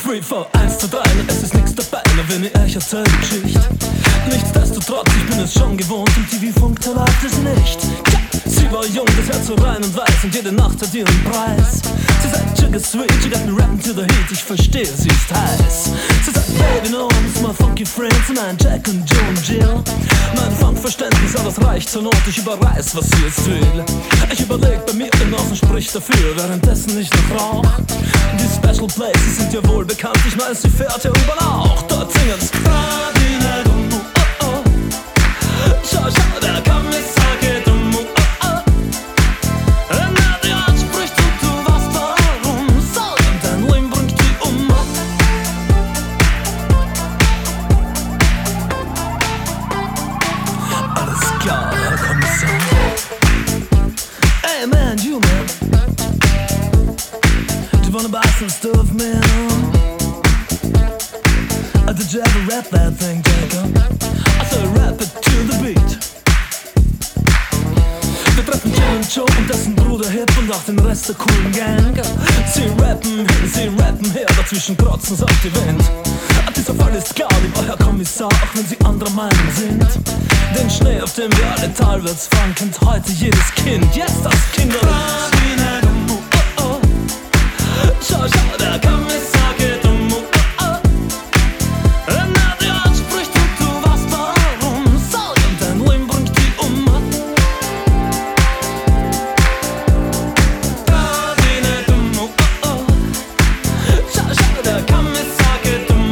3, 4, 1, 2, 3, es ist nix dabei, na wenn ich euch erzähl die Geschichte. Nichtsdestotrotz, ich bin es schon gewohnt, im TV-Funk, da läuft es nicht. Ja, sie war jung, das Herz so rein und weiß und jede Nacht hat ihren Preis. Sie sagt, Sugar Sweet, she got me rapping to the heat, ich verstehe, sie ist heiß. Sie sagt, Baby, no, I'm my funky friends, nein, Jack und Joe und Jill. Mein Funkverständnis, aber es reicht zur Not, ich überreiß, was sie jetzt will. Ich überleg bei mir Genossen spricht dafür, währenddessen ich noch rauch. Die Special Places sind ja wohl bekannt, ich mein, sie fährt ja U-Bahn auch. Dort singen's oh oh. Schau, schau, der Kommissar geht oh oh. Na, die anspricht und du weißt warum. So, und dein Leben bringt die um. Alles klar, Herr Kommissar. Hey man, you man, do you wanna buy some stuff, man? Did you ever rap that thing, Jacob? I said rap it to the beat. Wir treffen Jill und Joe und dessen Bruder Hip und auch den Rest der coolen Gang. Sie rappen her, dazwischen krotzen sie auf die Wind. Dieser Fall ist klar, lieber Herr Kommissar, auch wenn sie anderer Meinung sind. Den Schnee, auf dem wir alle teilweise fahren, kennt heute jedes Kind. Jetzt das Kinderlied. Oh oh. Schau, schau, der Kommissar geht um. Oh oh. Na, die anspricht und du weißt warum. So, und dein Leben bringt die um. Da, die nicht um. Oh oh. Schau, schau, der Kommissar geht um.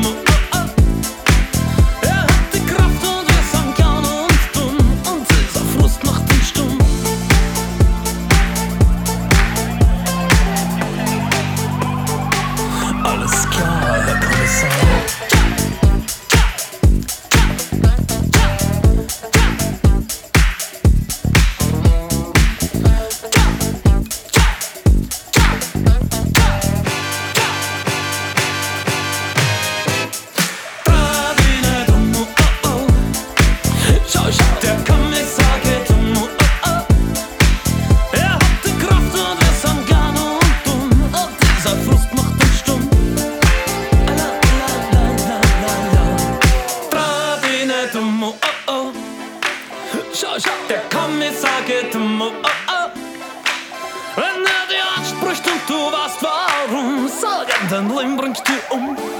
Schau, schau, der Kommissar geht um, oh oh. Wenn er dir anspricht und du weißt warum, sag ihm, dein Leben bringt dich um.